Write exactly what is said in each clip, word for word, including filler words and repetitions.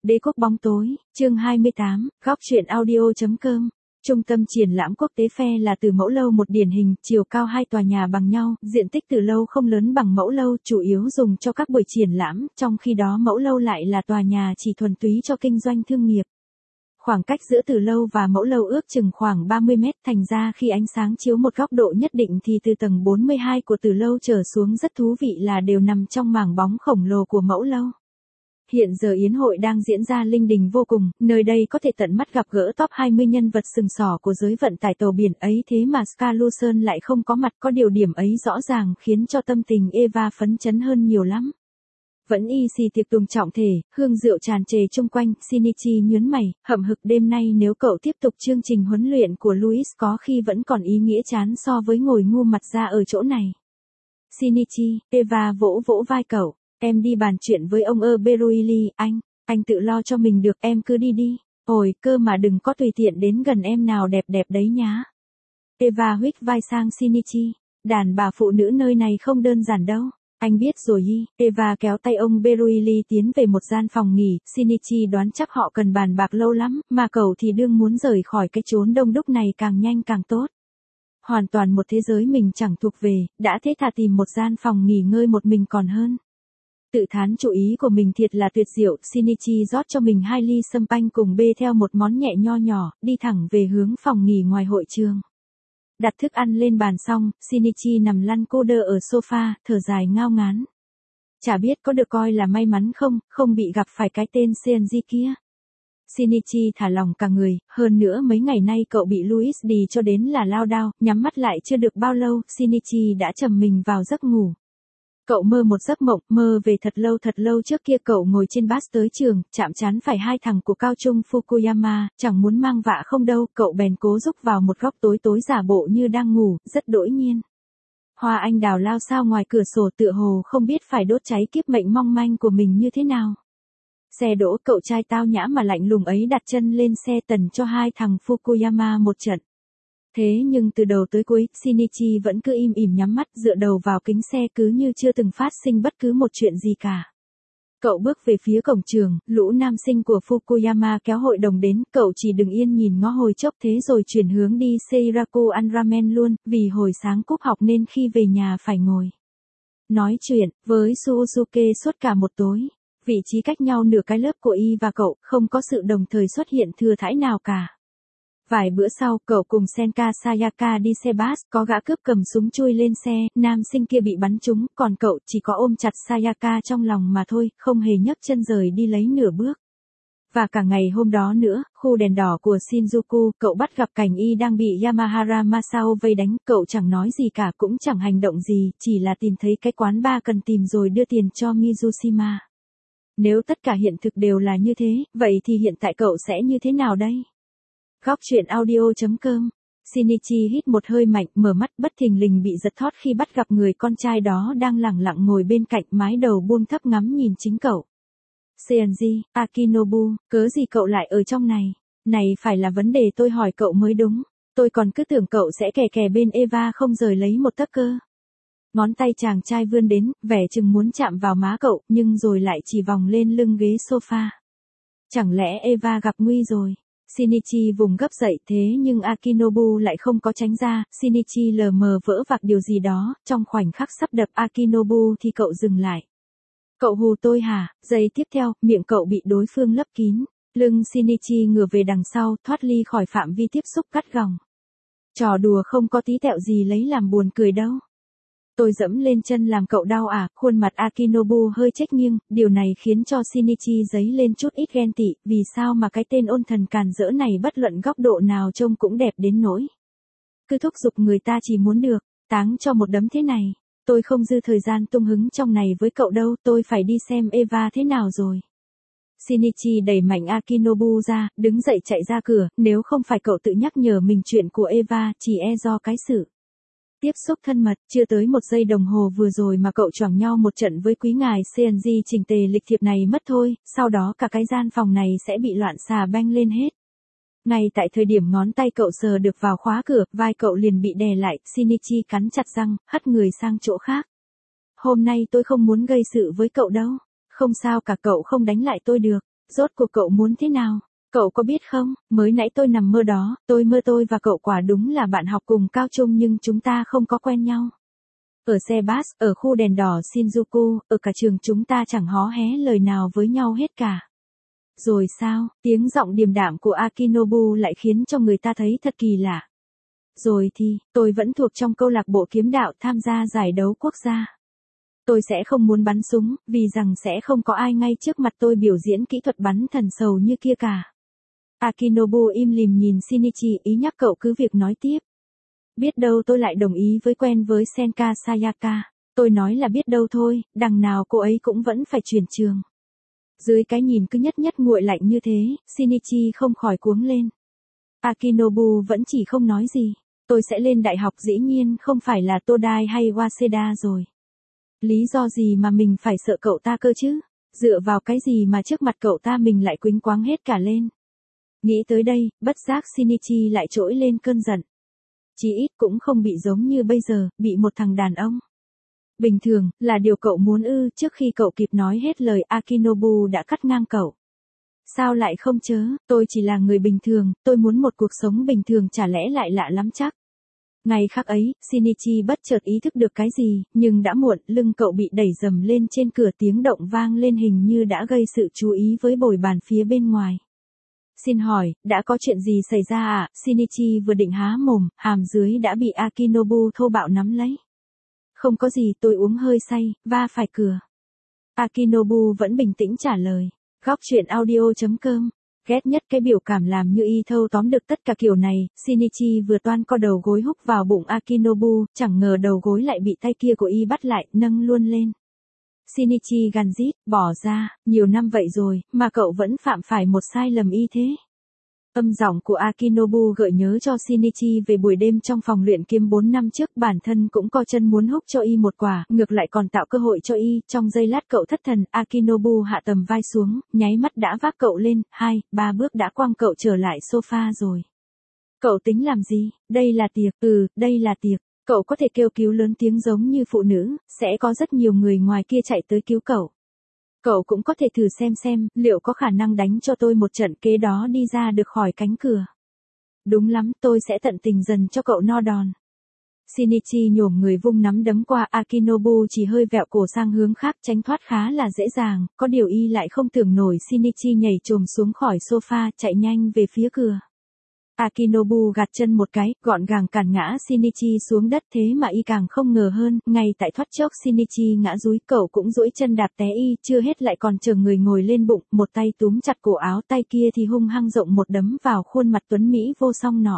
Đế quốc bóng tối, chương hai mươi tám, góc truyện audio.com. Trung tâm triển lãm quốc tế Fair là Từ Mẫu Lâu một điển hình, chiều cao hai tòa nhà bằng nhau, diện tích Từ Lâu không lớn bằng Mẫu Lâu, chủ yếu dùng cho các buổi triển lãm, trong khi đó Mẫu Lâu lại là tòa nhà chỉ thuần túy cho kinh doanh thương nghiệp. Khoảng cách giữa Từ Lâu và Mẫu Lâu ước chừng khoảng ba mươi mét, thành ra khi ánh sáng chiếu một góc độ nhất định thì từ tầng bốn mươi hai của Từ Lâu trở xuống rất thú vị là đều nằm trong mảng bóng khổng lồ của Mẫu Lâu. Hiện giờ yến hội đang diễn ra linh đình vô cùng, nơi đây có thể tận mắt gặp gỡ top hai mươi nhân vật sừng sỏ của giới vận tải tàu biển ấy, thế mà Scarluson lại không có mặt, có điều điểm ấy rõ ràng khiến cho tâm tình Eva phấn chấn hơn nhiều lắm. Vẫn y xì tiệc tùng trọng thể, hương rượu tràn trề chung quanh, Shinichi nhớn mày, hậm hực đêm nay nếu cậu tiếp tục chương trình huấn luyện của Louis có khi vẫn còn ý nghĩa chán so với ngồi ngu mặt ra ở chỗ này. Shinichi, Eva vỗ vỗ vai cậu. Em đi bàn chuyện với ông Eberly, anh, anh tự lo cho mình được, em cứ đi đi. Ôi, cơ mà đừng có tùy tiện đến gần em nào, đẹp đẹp đấy nhá. Eva huých vai sang Shinichi, đàn bà phụ nữ nơi này không đơn giản đâu. Anh biết rồi y, Eva kéo tay ông Beruili tiến về một gian phòng nghỉ, Shinichi đoán chắc họ cần bàn bạc lâu lắm, mà cậu thì đương muốn rời khỏi cái chốn đông đúc này càng nhanh càng tốt. Hoàn toàn một thế giới mình chẳng thuộc về, đã thế thà tìm một gian phòng nghỉ ngơi một mình còn hơn. Tự thán chủ ý của mình thiệt là tuyệt diệu, Shinichi rót cho mình hai ly sâm panh cùng bê theo một món nhẹ nho nhỏ, đi thẳng về hướng phòng nghỉ ngoài hội trường. Đặt thức ăn lên bàn xong, Shinichi nằm lăn cô đơ ở sofa, thở dài ngao ngán. Chả biết có được coi là may mắn không, không bị gặp phải cái tên Seonji kia. Shinichi thả lòng cả người, hơn nữa mấy ngày nay cậu bị Louis đì cho đến là lao đao, nhắm mắt lại chưa được bao lâu, Shinichi đã trầm mình vào giấc ngủ. Cậu mơ một giấc mộng, mơ về thật lâu thật lâu trước kia cậu ngồi trên bus tới trường, chạm trán phải hai thằng của Cao Trung Fukuyama, chẳng muốn mang vạ không đâu, cậu bèn cố rúc vào một góc tối tối giả bộ như đang ngủ, rất đỗi nhiên. Hoa anh đào lao sao ngoài cửa sổ tựa hồ không biết phải đốt cháy kiếp mệnh mong manh của mình như thế nào. Xe đỗ, cậu trai tao nhã mà lạnh lùng ấy đặt chân lên xe tần cho hai thằng Fukuyama một trận. Thế nhưng từ đầu tới cuối, Shinichi vẫn cứ im ỉm nhắm mắt dựa đầu vào kính xe cứ như chưa từng phát sinh bất cứ một chuyện gì cả. Cậu bước về phía cổng trường, lũ nam sinh của Fukuyama kéo hội đồng đến, cậu chỉ đừng yên nhìn ngó hồi chốc thế rồi chuyển hướng đi Seiraku ăn ramen luôn, vì hồi sáng cúp học nên khi về nhà phải ngồi nói chuyện với Suzuki suốt cả một tối. Vị trí cách nhau nửa cái lớp của y và cậu, không có sự đồng thời xuất hiện thừa thãi nào cả. Vài bữa sau, cậu cùng Senka Sayaka đi xe bus, có gã cướp cầm súng chui lên xe, nam sinh kia bị bắn trúng, còn cậu chỉ có ôm chặt Sayaka trong lòng mà thôi, không hề nhấc chân rời đi lấy nửa bước. Và cả ngày hôm đó nữa, khu đèn đỏ của Shinjuku, cậu bắt gặp cảnh y đang bị Yamahara Masao vây đánh, cậu chẳng nói gì cả cũng chẳng hành động gì, chỉ là tìm thấy cái quán bar cần tìm rồi đưa tiền cho Mizushima. Nếu tất cả hiện thực đều là như thế, vậy thì hiện tại cậu sẽ như thế nào đây? Góc truyện audio.com. Shinichi hít một hơi mạnh, mở mắt bất thình lình bị giật thót khi bắt gặp người con trai đó đang lẳng lặng ngồi bên cạnh, mái đầu buông thấp ngắm nhìn chính cậu. Seonji, Akinobu, cớ gì cậu lại ở trong này? Này phải là vấn đề tôi hỏi cậu mới đúng. Tôi còn cứ tưởng cậu sẽ kè kè bên Eva không rời lấy một tấc cơ. Ngón tay chàng trai vươn đến, vẻ chừng muốn chạm vào má cậu, nhưng rồi lại chỉ vòng lên lưng ghế sofa. Chẳng lẽ Eva gặp nguy rồi? Shinichi vùng gấp dậy, thế nhưng Akinobu lại không có tránh ra, Shinichi lờ mờ vỡ vạc điều gì đó, trong khoảnh khắc sắp đập Akinobu thì cậu dừng lại. Cậu hù tôi hả? Giây tiếp theo, miệng cậu bị đối phương lấp kín, lưng Shinichi ngửa về đằng sau, thoát ly khỏi phạm vi tiếp xúc cắt gỏng. Trò đùa không có tí tẹo gì lấy làm buồn cười đâu. Tôi dẫm lên chân làm cậu đau à? Khuôn mặt Akinobu hơi chếch nghiêng, điều này khiến cho Shinichi dấy lên chút ít ghen tị, vì sao mà cái tên ôn thần càn rỡ này bất luận góc độ nào trông cũng đẹp đến nỗi. Cứ thúc giục người ta chỉ muốn được, táng cho một đấm thế này. Tôi không dư thời gian tung hứng trong này với cậu đâu, tôi phải đi xem Eva thế nào rồi. Shinichi đẩy mạnh Akinobu ra, đứng dậy chạy ra cửa, nếu không phải cậu tự nhắc nhở mình chuyện của Eva, chỉ e do cái sự tiếp xúc thân mật, chưa tới một giây đồng hồ vừa rồi mà cậu choảng nhau một trận với quý ngài Seonji trình tề lịch thiệp này mất thôi, sau đó cả cái gian phòng này sẽ bị loạn xà beng lên hết. Ngay tại thời điểm ngón tay cậu sờ được vào khóa cửa, vai cậu liền bị đè lại, Shinichi cắn chặt răng, hất người sang chỗ khác. Hôm nay tôi không muốn gây sự với cậu đâu. Không sao cả, cậu không đánh lại tôi được. Rốt cuộc cậu muốn thế nào? Cậu có biết không, mới nãy tôi nằm mơ đó, tôi mơ tôi và cậu quả đúng là bạn học cùng cao trung nhưng chúng ta không có quen nhau. Ở xe bus, ở khu đèn đỏ Shinjuku, ở cả trường chúng ta chẳng hó hé lời nào với nhau hết cả. Rồi sao, tiếng giọng điềm đạm của Akinobu lại khiến cho người ta thấy thật kỳ lạ. Rồi thì, tôi vẫn thuộc trong câu lạc bộ kiếm đạo tham gia giải đấu quốc gia. Tôi sẽ không muốn bắn súng, vì rằng sẽ không có ai ngay trước mặt tôi biểu diễn kỹ thuật bắn thần sầu như kia cả. Akinobu im lìm nhìn Shinichi, ý nhắc cậu cứ việc nói tiếp. Biết đâu tôi lại đồng ý với quen với Senka Sayaka. Tôi nói là biết đâu thôi, đằng nào cô ấy cũng vẫn phải chuyển trường. Dưới cái nhìn cứ nhất nhất nguội lạnh như thế, Shinichi không khỏi cuống lên. Akinobu vẫn chỉ không nói gì. Tôi sẽ lên đại học dĩ nhiên không phải là Todai hay Waseda rồi. Lý do gì mà mình phải sợ cậu ta cơ chứ? Dựa vào cái gì mà trước mặt cậu ta mình lại quýnh quáng hết cả lên? Nghĩ tới đây, bất giác Shinichi lại trỗi lên cơn giận. Chí ít cũng không bị giống như bây giờ, bị một thằng đàn ông. Bình thường, là điều cậu muốn ư, trước khi cậu kịp nói hết lời Akinobu đã cắt ngang cậu. Sao lại không chớ, tôi chỉ là người bình thường, tôi muốn một cuộc sống bình thường chả lẽ lại lạ lắm chắc. Ngày khác ấy, Shinichi bất chợt ý thức được cái gì, nhưng đã muộn, lưng cậu bị đẩy dầm lên trên cửa, tiếng động vang lên hình như đã gây sự chú ý với bồi bàn phía bên ngoài. Xin hỏi, đã có chuyện gì xảy ra à? Shinichi vừa định há mồm, hàm dưới đã bị Akinobu thô bạo nắm lấy. Không có gì, tôi uống hơi say, va phải cửa. Akinobu vẫn bình tĩnh trả lời. Góc truyện audio chấm com. Ghét nhất cái biểu cảm làm như y thâu tóm được tất cả kiểu này. Shinichi vừa toan co đầu gối húc vào bụng Akinobu, chẳng ngờ đầu gối lại bị tay kia của y bắt lại, nâng luôn lên. Shinichi gằn rít, bỏ ra, nhiều năm vậy rồi, mà cậu vẫn phạm phải một sai lầm y thế. Âm giọng của Akinobu gợi nhớ cho Shinichi về buổi đêm trong phòng luyện kiếm bốn năm trước, bản thân cũng co chân muốn húc cho y một quả, ngược lại còn tạo cơ hội cho y, trong giây lát cậu thất thần, Akinobu hạ tầm vai xuống, nháy mắt đã vác cậu lên, hai, ba bước đã quăng cậu trở lại sofa rồi. Cậu tính làm gì? Đây là tiệc, ừ, đây là tiệc. Cậu có thể kêu cứu lớn tiếng giống như phụ nữ, sẽ có rất nhiều người ngoài kia chạy tới cứu cậu. Cậu cũng có thể thử xem xem, liệu có khả năng đánh cho tôi một trận kế đó đi ra được khỏi cánh cửa. Đúng lắm, tôi sẽ tận tình dần cho cậu no đòn. Shinichi nhổm người vung nắm đấm qua Akinobu, chỉ hơi vẹo cổ sang hướng khác, tránh thoát khá là dễ dàng, có điều y lại không tưởng nổi Shinichi nhảy chồm xuống khỏi sofa, chạy nhanh về phía cửa. Akinobu gạt chân một cái, gọn gàng cản ngã Shinichi xuống đất, thế mà y càng không ngờ hơn, ngay tại thoát chốc Shinichi ngã dúi, cậu cũng duỗi chân đạp té y, chưa hết lại còn chờ người ngồi lên bụng, một tay túm chặt cổ áo, tay kia thì hung hăng rộng một đấm vào khuôn mặt tuấn mỹ vô song nọ.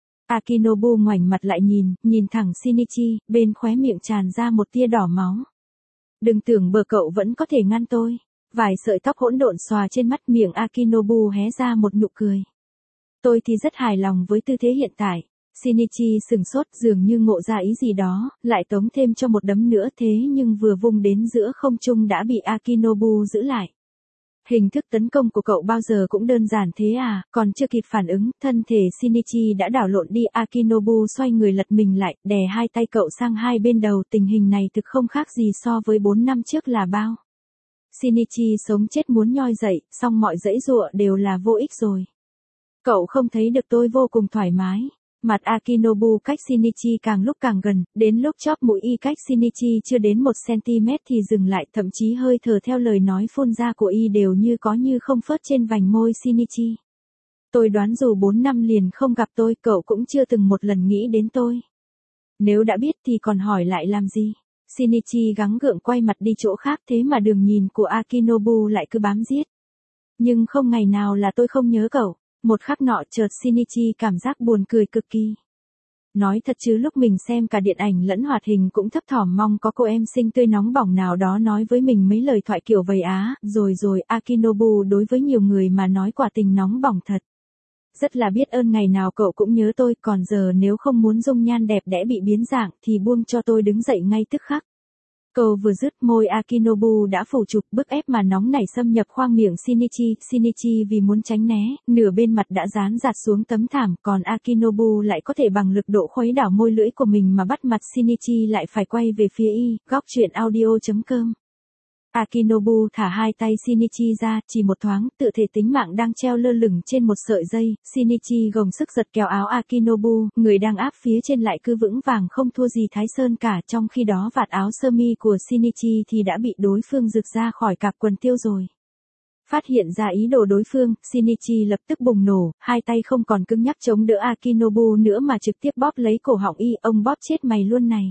Akinobu ngoảnh mặt lại nhìn, nhìn thẳng Shinichi, bên khóe miệng tràn ra một tia đỏ máu. Đừng tưởng bờ cậu vẫn có thể ngăn tôi. Vài sợi tóc hỗn độn xòa trên mắt, miệng Akinobu hé ra một nụ cười. Tôi thì rất hài lòng với tư thế hiện tại. Shinichi sừng sốt, dường như ngộ ra ý gì đó, lại tống thêm cho một đấm nữa, thế nhưng vừa vung đến giữa không trung đã bị Akinobu giữ lại. Hình thức tấn công của cậu bao giờ cũng đơn giản thế à? Còn chưa kịp phản ứng, thân thể Shinichi đã đảo lộn đi. Akinobu xoay người lật mình lại, đè hai tay cậu sang hai bên đầu. Tình hình này thực không khác gì so với bốn năm trước là bao. Shinichi sống chết muốn nhoi dậy, song mọi dãy dụa đều là vô ích rồi. Cậu không thấy được tôi vô cùng thoải mái. Mặt Akinobu cách Shinichi càng lúc càng gần, đến lúc chóp mũi y cách Shinichi chưa đến một xăng-ti-mét thì dừng lại, thậm chí hơi thở theo lời nói phun ra của y đều như có như không phớt trên vành môi Shinichi. Tôi đoán dù bốn năm liền không gặp tôi, cậu cũng chưa từng một lần nghĩ đến tôi. Nếu đã biết thì còn hỏi lại làm gì? Shinichi gắng gượng quay mặt đi chỗ khác, thế mà đường nhìn của Akinobu lại cứ bám giết. Nhưng không ngày nào là tôi không nhớ cậu. Một khắc nọ chợt Shinichi cảm giác buồn cười cực kỳ. Nói thật chứ lúc mình xem cả điện ảnh lẫn hoạt hình cũng thấp thỏm mong có cô em xinh tươi nóng bỏng nào đó nói với mình mấy lời thoại kiểu vầy á, rồi rồi Akinobu đối với nhiều người mà nói quả tình nóng bỏng thật. Rất là biết ơn ngày nào cậu cũng nhớ tôi, còn giờ nếu không muốn dung nhan đẹp đẽ bị biến dạng thì buông cho tôi đứng dậy ngay tức khắc. Câu vừa dứt, môi Akinobu đã phủ chụp, bức ép mà nóng nảy xâm nhập khoang miệng Shinichi. Shinichi vì muốn tránh né, nửa bên mặt đã dán dạt xuống tấm thảm, còn Akinobu lại có thể bằng lực độ khuấy đảo môi lưỡi của mình mà bắt mặt Shinichi lại phải quay về phía y. Góc truyện audio chấm com Akinobu thả hai tay Shinichi ra, chỉ một thoáng, tự thể tính mạng đang treo lơ lửng trên một sợi dây, Shinichi gồng sức giật kéo áo Akinobu, người đang áp phía trên lại cứ vững vàng không thua gì Thái Sơn cả, trong khi đó vạt áo sơ mi của Shinichi thì đã bị đối phương giật ra khỏi cạp quần tiêu rồi. Phát hiện ra ý đồ đối phương, Shinichi lập tức bùng nổ, hai tay không còn cứng nhắc chống đỡ Akinobu nữa mà trực tiếp bóp lấy cổ họng y, ông bóp chết mày luôn này.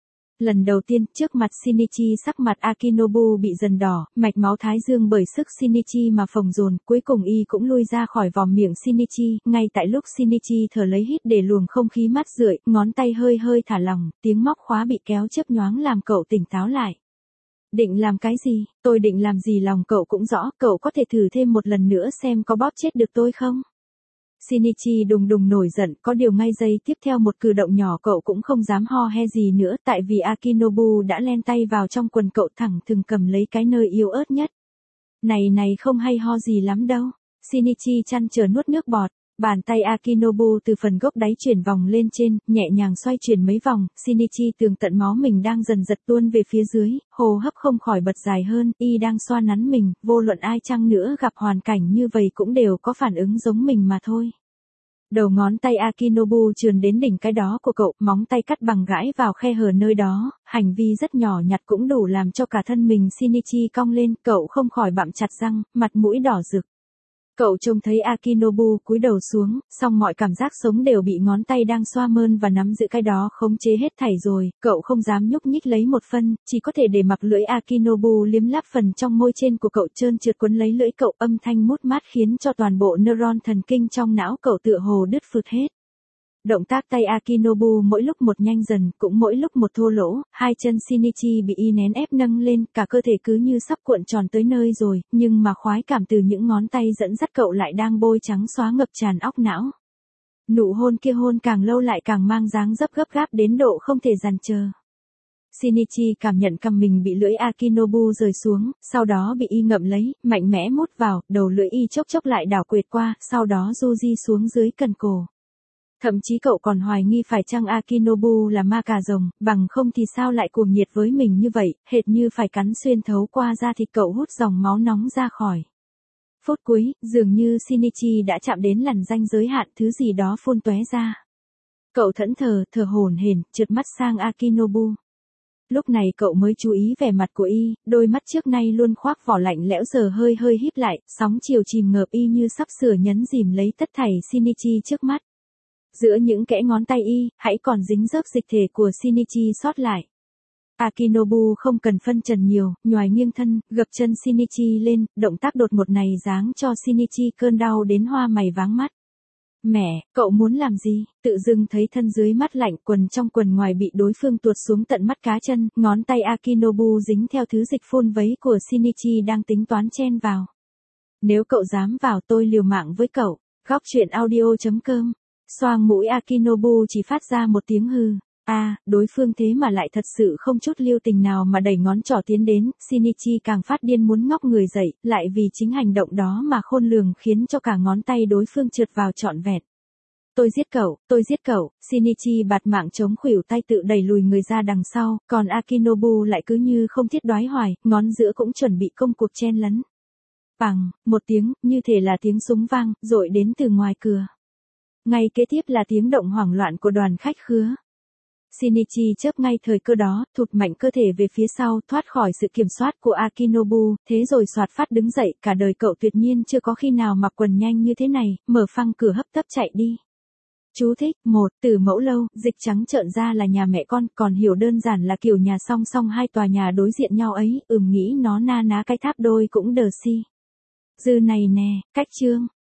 Lần đầu tiên, trước mặt Shinichi sắc mặt Akinobu bị dần đỏ, mạch máu thái dương bởi sức Shinichi mà phồng dồn, cuối cùng y cũng lui ra khỏi vòm miệng Shinichi, ngay tại lúc Shinichi thở lấy hít để luồng không khí mát rượi, ngón tay hơi hơi thả lỏng, tiếng móc khóa bị kéo chớp nhoáng làm cậu tỉnh táo lại. Định làm cái gì? Tôi định làm gì lòng cậu cũng rõ, cậu có thể thử thêm một lần nữa xem có bóp chết được tôi không? Shinichi đùng đùng nổi giận, có điều ngay giây tiếp theo một cử động nhỏ cậu cũng không dám ho he gì nữa, tại vì Akinobu đã len tay vào trong quần cậu thẳng thừng cầm lấy cái nơi yếu ớt nhất. Này này không hay ho gì lắm đâu. Shinichi chăn trở nuốt nước bọt. Bàn tay Akinobu từ phần gốc đáy chuyển vòng lên trên, nhẹ nhàng xoay chuyển mấy vòng, Shinichi tường tận máu mình đang dần giật tuôn về phía dưới, hô hấp không khỏi bật dài hơn, y đang xoa nắn mình, vô luận ai chăng nữa gặp hoàn cảnh như vậy cũng đều có phản ứng giống mình mà thôi. Đầu ngón tay Akinobu trườn đến đỉnh cái đó của cậu, móng tay cắt bằng gãi vào khe hở nơi đó, hành vi rất nhỏ nhặt cũng đủ làm cho cả thân mình Shinichi cong lên, cậu không khỏi bặm chặt răng, mặt mũi đỏ rực. Cậu trông thấy Akinobu cúi đầu xuống, song mọi cảm giác sống đều bị ngón tay đang xoa mơn và nắm giữ cái đó khống chế hết thảy rồi, cậu không dám nhúc nhích lấy một phân, chỉ có thể để mặc lưỡi Akinobu liếm láp phần trong môi trên của cậu trơn trượt quấn lấy lưỡi cậu, âm thanh mút mát khiến cho toàn bộ neuron thần kinh trong não cậu tựa hồ đứt phụt hết. Động tác tay Akinobu mỗi lúc một nhanh dần, cũng mỗi lúc một thô lỗ, hai chân Shinichi bị y nén ép nâng lên, cả cơ thể cứ như sắp cuộn tròn tới nơi rồi, nhưng mà khoái cảm từ những ngón tay dẫn dắt cậu lại đang bôi trắng xóa ngập tràn óc não. Nụ hôn kia hôn càng lâu lại càng mang dáng dấp gấp gáp đến độ không thể dằn chờ. Shinichi cảm nhận cằm mình bị lưỡi Akinobu rời xuống, sau đó bị y ngậm lấy, mạnh mẽ mút vào, đầu lưỡi y chốc chốc lại đảo quệt qua, sau đó du di xuống dưới cần cổ. Thậm chí cậu còn hoài nghi phải chăng Akinobu là ma cà rồng, bằng không thì sao lại cuồng nhiệt với mình như vậy, hệt như phải cắn xuyên thấu qua da thịt cậu hút dòng máu nóng ra khỏi. Phút cuối, dường như Shinichi đã chạm đến lằn ranh giới hạn, thứ gì đó phun tóe ra. Cậu thẫn thờ, thở hổn hển, trượt mắt sang Akinobu. Lúc này cậu mới chú ý vẻ mặt của y, đôi mắt trước nay luôn khoác vỏ lạnh lẽo giờ hơi hơi híp lại, sóng chiều chìm ngợp y như sắp sửa nhấn chìm lấy tất thảy Shinichi trước mắt. Giữa những kẽ ngón tay y, hãy còn dính dớp dịch thể của Shinichi sót lại. Akinobu không cần phân trần nhiều, nhoài nghiêng thân, gập chân Shinichi lên, động tác đột ngột này giáng cho Shinichi cơn đau đến hoa mày váng mắt. Mẹ, cậu muốn làm gì? Tự dưng thấy thân dưới mắt lạnh, quần trong quần ngoài bị đối phương tuột xuống tận mắt cá chân, ngón tay Akinobu dính theo thứ dịch phun vấy của Shinichi đang tính toán chen vào. Nếu cậu dám vào tôi liều mạng với cậu. Góc truyện audio chấm com. Xoang mũi Akinobu chỉ phát ra một tiếng hừ. A, à, đối phương thế mà lại thật sự không chút lưu tình nào mà đẩy ngón trỏ tiến đến, Shinichi càng phát điên muốn ngóc người dậy, lại vì chính hành động đó mà khôn lường khiến cho cả ngón tay đối phương trượt vào trọn vẹn. Tôi giết cậu, tôi giết cậu, Shinichi bạt mạng chống khuỷu tay tự đẩy lùi người ra đằng sau, còn Akinobu lại cứ như không thiết đoái hoài, ngón giữa cũng chuẩn bị công cuộc chen lấn. Bằng, một tiếng, như thể là tiếng súng vang, dội đến từ ngoài cửa. Ngay kế tiếp là tiếng động hoảng loạn của đoàn khách khứa. Shinichi chớp ngay thời cơ đó, thụt mạnh cơ thể về phía sau, thoát khỏi sự kiểm soát của Akinobu, thế rồi xoạt phát đứng dậy, cả đời cậu tuyệt nhiên chưa có khi nào mặc quần nhanh như thế này, mở phăng cửa hấp tấp chạy đi. Chú thích, một, từ mẫu lâu, dịch trắng trợn ra là nhà mẹ con, còn hiểu đơn giản là kiểu nhà song song hai tòa nhà đối diện nhau ấy, ừm nghĩ nó na ná cái tháp đôi cũng đờ si. Dư này nè, cách chương.